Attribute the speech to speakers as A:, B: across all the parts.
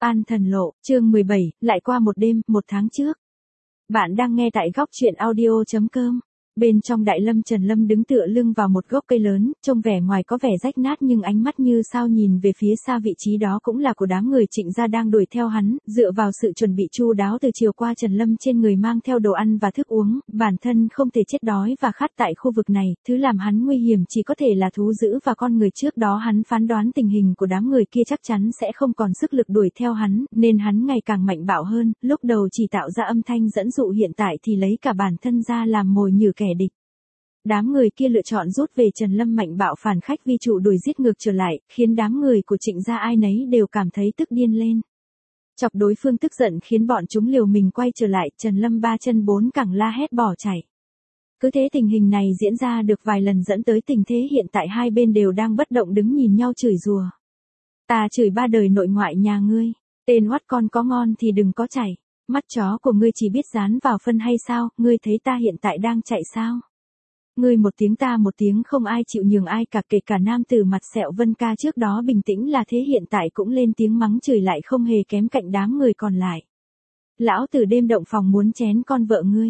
A: An thần lộ, chương 17, lại qua một đêm, một tháng trước. Bạn đang nghe tại góc truyện audio.com. Bên trong đại lâm Trần Lâm đứng tựa lưng vào một gốc cây lớn, trông vẻ ngoài có vẻ rách nát nhưng ánh mắt như sao nhìn về phía xa, vị trí đó cũng là của đám người Trịnh gia đang đuổi theo hắn, dựa vào sự chuẩn bị chu đáo từ chiều qua Trần Lâm trên người mang theo đồ ăn và thức uống, bản thân không thể chết đói và khát tại khu vực này, thứ làm hắn nguy hiểm chỉ có thể là thú dữ và con người. Trước đó hắn phán đoán tình hình của đám người kia chắc chắn sẽ không còn sức lực đuổi theo hắn, nên hắn ngày càng mạnh bạo hơn, lúc đầu chỉ tạo ra âm thanh dẫn dụ, hiện tại thì lấy cả bản thân ra làm mồi nhử kẻ địch. Đám người kia lựa chọn rút về, Trần Lâm mạnh bạo phản khách vi trụ đuổi giết ngược trở lại, khiến đám người của Trịnh gia ai nấy đều cảm thấy tức điên lên. Chọc đối phương tức giận khiến bọn chúng liều mình quay trở lại, Trần Lâm ba chân bốn cẳng la hét bỏ chạy. Cứ thế tình hình này diễn ra được vài lần dẫn tới tình thế hiện tại hai bên đều đang bất động đứng nhìn nhau chửi rủa. Ta chửi ba đời nội ngoại nhà ngươi, tên oắt con có ngon thì đừng có chạy, mắt chó của ngươi chỉ biết dán vào phân hay sao, ngươi thấy ta hiện tại đang chạy sao? Ngươi một tiếng ta một tiếng, không ai chịu nhường ai cả, kể cả nam tử mặt sẹo Vân ca trước đó bình tĩnh là thế hiện tại cũng lên tiếng mắng chửi lại không hề kém cạnh đám người còn lại. Lão tử đêm động phòng muốn chén con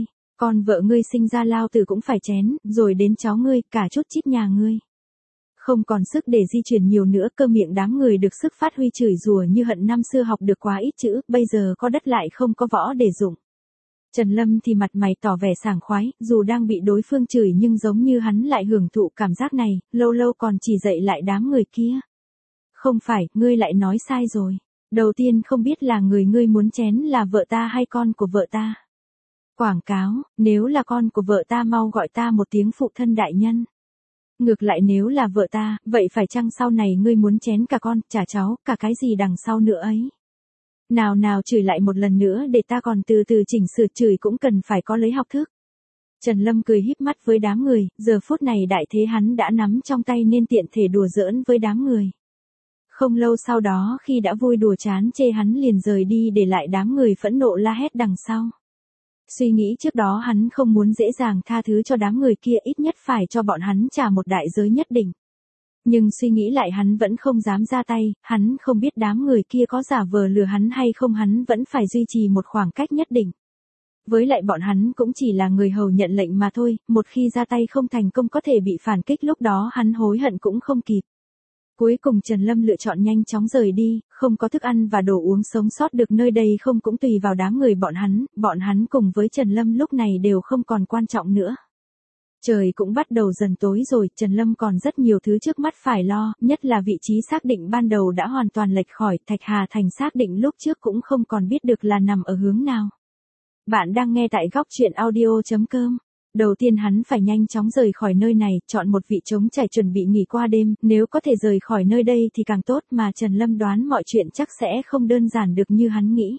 A: vợ ngươi sinh ra lao tử cũng phải chén, rồi đến cháu ngươi, cả chút chít nhà ngươi. Không còn sức để di chuyển nhiều nữa, cơ miệng đám người được sức phát huy chửi rủa như hận năm xưa học được quá ít chữ, bây giờ có đất lại không có võ để dụng. Trần Lâm thì mặt mày tỏ vẻ sảng khoái, dù đang bị đối phương chửi nhưng giống như hắn lại hưởng thụ cảm giác này, lâu lâu còn chỉ dạy lại đám người kia. Không phải, ngươi lại nói sai rồi. Đầu tiên không biết là người ngươi muốn chén là vợ ta hay con của vợ ta. Quảng cáo, nếu là con của vợ ta mau gọi ta một tiếng phụ thân đại nhân. Ngược lại nếu là vợ ta, vậy phải chăng sau này ngươi muốn chén cả con, cả cháu, cả cái gì đằng sau nữa ấy. Nào chửi lại một lần nữa để ta còn từ từ chỉnh sửa, chửi cũng cần phải có lấy học thức. Trần Lâm cười híp mắt với đám người, giờ phút này đại thế hắn đã nắm trong tay nên tiện thể đùa giỡn với đám người. Không lâu sau đó khi đã vui đùa chán chê hắn liền rời đi để lại đám người phẫn nộ la hét đằng sau. Suy nghĩ trước đó hắn không muốn dễ dàng tha thứ cho đám người kia, ít nhất phải cho bọn hắn trả một đại giới nhất định. Nhưng suy nghĩ lại hắn vẫn không dám ra tay, hắn không biết đám người kia có giả vờ lừa hắn hay không, hắn vẫn phải duy trì một khoảng cách nhất định. Với lại bọn hắn cũng chỉ là người hầu nhận lệnh mà thôi, một khi ra tay không thành công có thể bị phản kích, lúc đó hắn hối hận cũng không kịp. Cuối cùng Trần Lâm lựa chọn nhanh chóng rời đi, không có thức ăn và đồ uống sống sót được nơi đây không cũng tùy vào đám người bọn hắn cùng với Trần Lâm lúc này đều không còn quan trọng nữa. Trời cũng bắt đầu dần tối rồi, Trần Lâm còn rất nhiều thứ trước mắt phải lo, nhất là vị trí xác định ban đầu đã hoàn toàn lệch khỏi, Thạch Hà Thành xác định lúc trước cũng không còn biết được là nằm ở hướng nào. Bạn đang nghe tại góc truyện audio.com. Đầu tiên hắn phải nhanh chóng rời khỏi nơi này, chọn một vị trống trải chuẩn bị nghỉ qua đêm, nếu có thể rời khỏi nơi đây thì càng tốt, mà Trần Lâm đoán mọi chuyện chắc sẽ không đơn giản được như hắn nghĩ.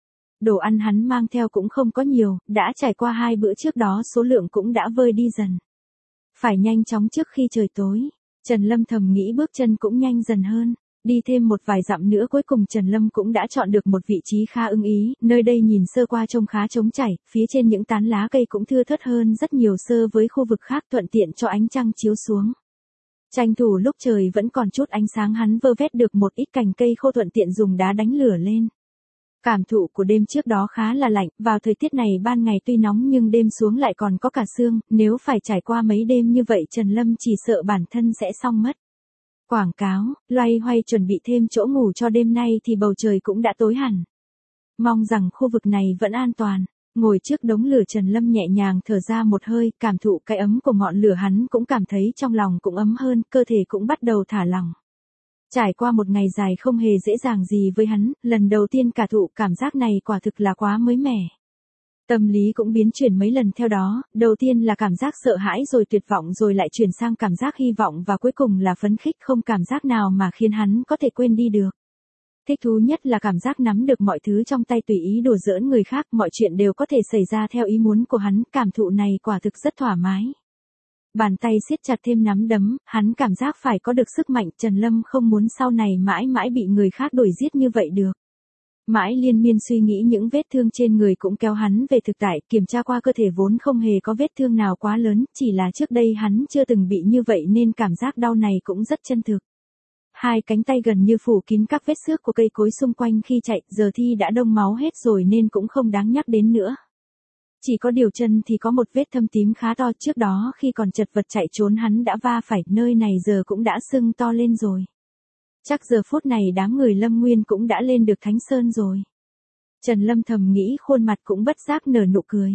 A: Đồ ăn hắn mang theo cũng không có nhiều, đã trải qua 2 bữa trước đó số lượng cũng đã vơi đi dần. Phải nhanh chóng trước khi trời tối. Trần Lâm thầm nghĩ, bước chân cũng nhanh dần hơn. Đi thêm một vài dặm nữa cuối cùng Trần Lâm cũng đã chọn được một vị trí khá ưng ý, nơi đây nhìn sơ qua trông khá trống trải, phía trên những tán lá cây cũng thưa thớt hơn rất nhiều so với khu vực khác, thuận tiện cho ánh trăng chiếu xuống. Tranh thủ lúc trời vẫn còn chút ánh sáng hắn vơ vét được một ít cành cây khô, thuận tiện dùng đá đánh lửa lên. Cảm thụ của đêm trước đó khá là lạnh, vào thời tiết này ban ngày tuy nóng nhưng đêm xuống lại còn có cả sương, nếu phải trải qua mấy đêm như vậy Trần Lâm chỉ sợ bản thân sẽ xong mất. Quảng cáo, loay hoay chuẩn bị thêm chỗ ngủ cho đêm nay thì bầu trời cũng đã tối hẳn. Mong rằng khu vực này vẫn an toàn. Ngồi trước đống lửa Trần Lâm nhẹ nhàng thở ra một hơi, cảm thụ cái ấm của ngọn lửa hắn cũng cảm thấy trong lòng cũng ấm hơn, cơ thể cũng bắt đầu thả lỏng. Trải qua một ngày dài không hề dễ dàng gì với hắn, lần đầu tiên cả thụ cảm giác này quả thực là quá mới mẻ. Tâm lý cũng biến chuyển mấy lần theo đó, đầu tiên là cảm giác sợ hãi rồi tuyệt vọng rồi lại chuyển sang cảm giác hy vọng và cuối cùng là phấn khích, không cảm giác nào mà khiến hắn có thể quên đi được. Thích thú nhất là cảm giác nắm được mọi thứ trong tay, tùy ý đùa giỡn người khác, mọi chuyện đều có thể xảy ra theo ý muốn của hắn, cảm thụ này quả thực rất thoải mái. Bàn tay siết chặt thêm nắm đấm, hắn cảm giác phải có được sức mạnh, Trần Lâm không muốn sau này mãi mãi bị người khác đuổi giết như vậy được. Mãi liên miên suy nghĩ những vết thương trên người cũng kéo hắn về thực tại, kiểm tra qua cơ thể vốn không hề có vết thương nào quá lớn, chỉ là trước đây hắn chưa từng bị như vậy nên cảm giác đau này cũng rất chân thực. Hai cánh tay gần như phủ kín các vết xước của cây cối xung quanh khi chạy, giờ thì đã đông máu hết rồi nên cũng không đáng nhắc đến nữa. Chỉ có điều chân thì có một vết thâm tím khá to, trước đó khi còn chật vật chạy trốn hắn đã va phải, nơi này giờ cũng đã sưng to lên rồi. Chắc giờ phút này đám người Lâm Nguyên cũng đã lên được Thánh Sơn rồi. Trần Lâm thầm nghĩ, khuôn mặt cũng bất giác nở nụ cười.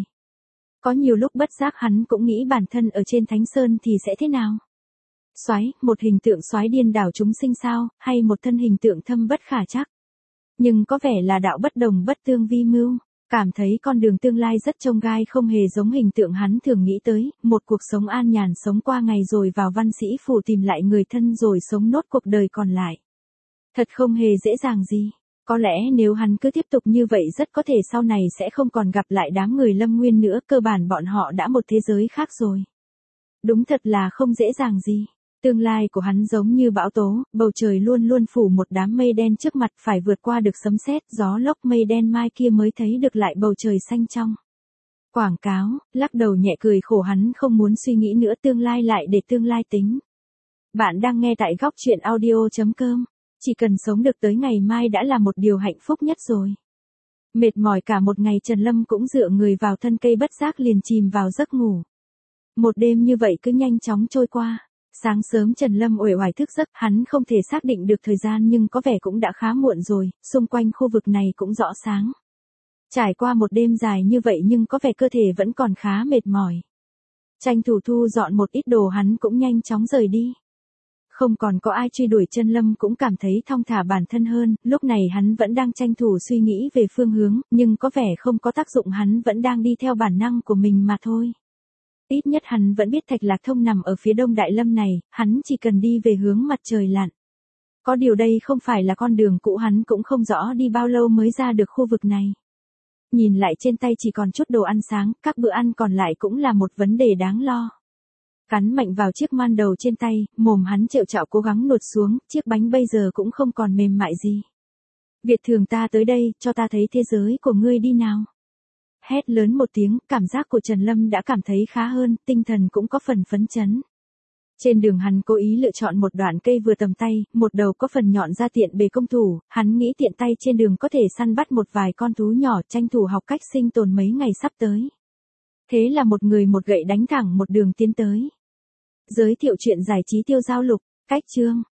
A: Có nhiều lúc bất giác hắn cũng nghĩ bản thân ở trên Thánh Sơn thì sẽ thế nào. Soái, một hình tượng soái điên đảo chúng sinh sao, hay một thân hình tượng thâm bất khả trắc. Nhưng có vẻ là đạo bất đồng bất tương vi mưu, cảm thấy con đường tương lai rất chông gai, không hề giống hình tượng hắn thường nghĩ tới, một cuộc sống an nhàn sống qua ngày rồi vào văn sĩ phủ tìm lại người thân rồi sống nốt cuộc đời còn lại. Thật không hề dễ dàng gì. Có lẽ nếu hắn cứ tiếp tục như vậy rất có thể sau này sẽ không còn gặp lại đám người Lâm Nguyên nữa, cơ bản bọn họ đã một thế giới khác rồi. Đúng thật là không dễ dàng gì. Tương lai của hắn giống như bão tố, bầu trời luôn luôn phủ một đám mây đen trước mặt, phải vượt qua được sấm sét, gió lốc, mây đen mai kia mới thấy được lại bầu trời xanh trong. Quảng cáo, lắc đầu nhẹ cười khổ, hắn không muốn suy nghĩ nữa, tương lai lại để tương lai tính. Bạn đang nghe tại góc truyện audio.com. Chỉ cần sống được tới ngày mai đã là một điều hạnh phúc nhất rồi. Mệt mỏi cả một ngày, Trần Lâm cũng dựa người vào thân cây bất giác liền chìm vào giấc ngủ. Một đêm như vậy cứ nhanh chóng trôi qua. Sáng sớm Trần Lâm uể oải thức giấc, hắn không thể xác định được thời gian nhưng có vẻ cũng đã khá muộn rồi, xung quanh khu vực này cũng rõ sáng. Trải qua một đêm dài như vậy nhưng có vẻ cơ thể vẫn còn khá mệt mỏi. Tranh thủ thu dọn một ít đồ hắn cũng nhanh chóng rời đi. Không còn có ai truy đuổi, Trần Lâm cũng cảm thấy thong thả bản thân hơn, lúc này hắn vẫn đang tranh thủ suy nghĩ về phương hướng, nhưng có vẻ không có tác dụng, hắn vẫn đang đi theo bản năng của mình mà thôi. Ít nhất hắn vẫn biết Thạch Lạc Thông nằm ở phía đông Đại Lâm này, hắn chỉ cần đi về hướng mặt trời lặn. Có điều đây không phải là con đường cũ, hắn cũng không rõ đi bao lâu mới ra được khu vực này. Nhìn lại trên tay chỉ còn chút đồ ăn sáng, các bữa ăn còn lại cũng là một vấn đề đáng lo. Cắn mạnh vào chiếc man đầu trên tay, mồm hắn trệu trạo cố gắng nuốt xuống, chiếc bánh bây giờ cũng không còn mềm mại gì. Việt Thường, ta tới đây, cho ta thấy thế giới của ngươi đi nào. Hét lớn một tiếng, cảm giác của Trần Lâm đã cảm thấy khá hơn, tinh thần cũng có phần phấn chấn. Trên đường hắn cố ý lựa chọn một đoạn cây vừa tầm tay, một đầu có phần nhọn ra tiện bề công thủ, hắn nghĩ tiện tay trên đường có thể săn bắt một vài con thú nhỏ, tranh thủ học cách sinh tồn mấy ngày sắp tới. Thế là một người một gậy đánh thẳng một đường tiến tới. Giới thiệu truyện giải trí Tiêu Giao Lục, cách chương.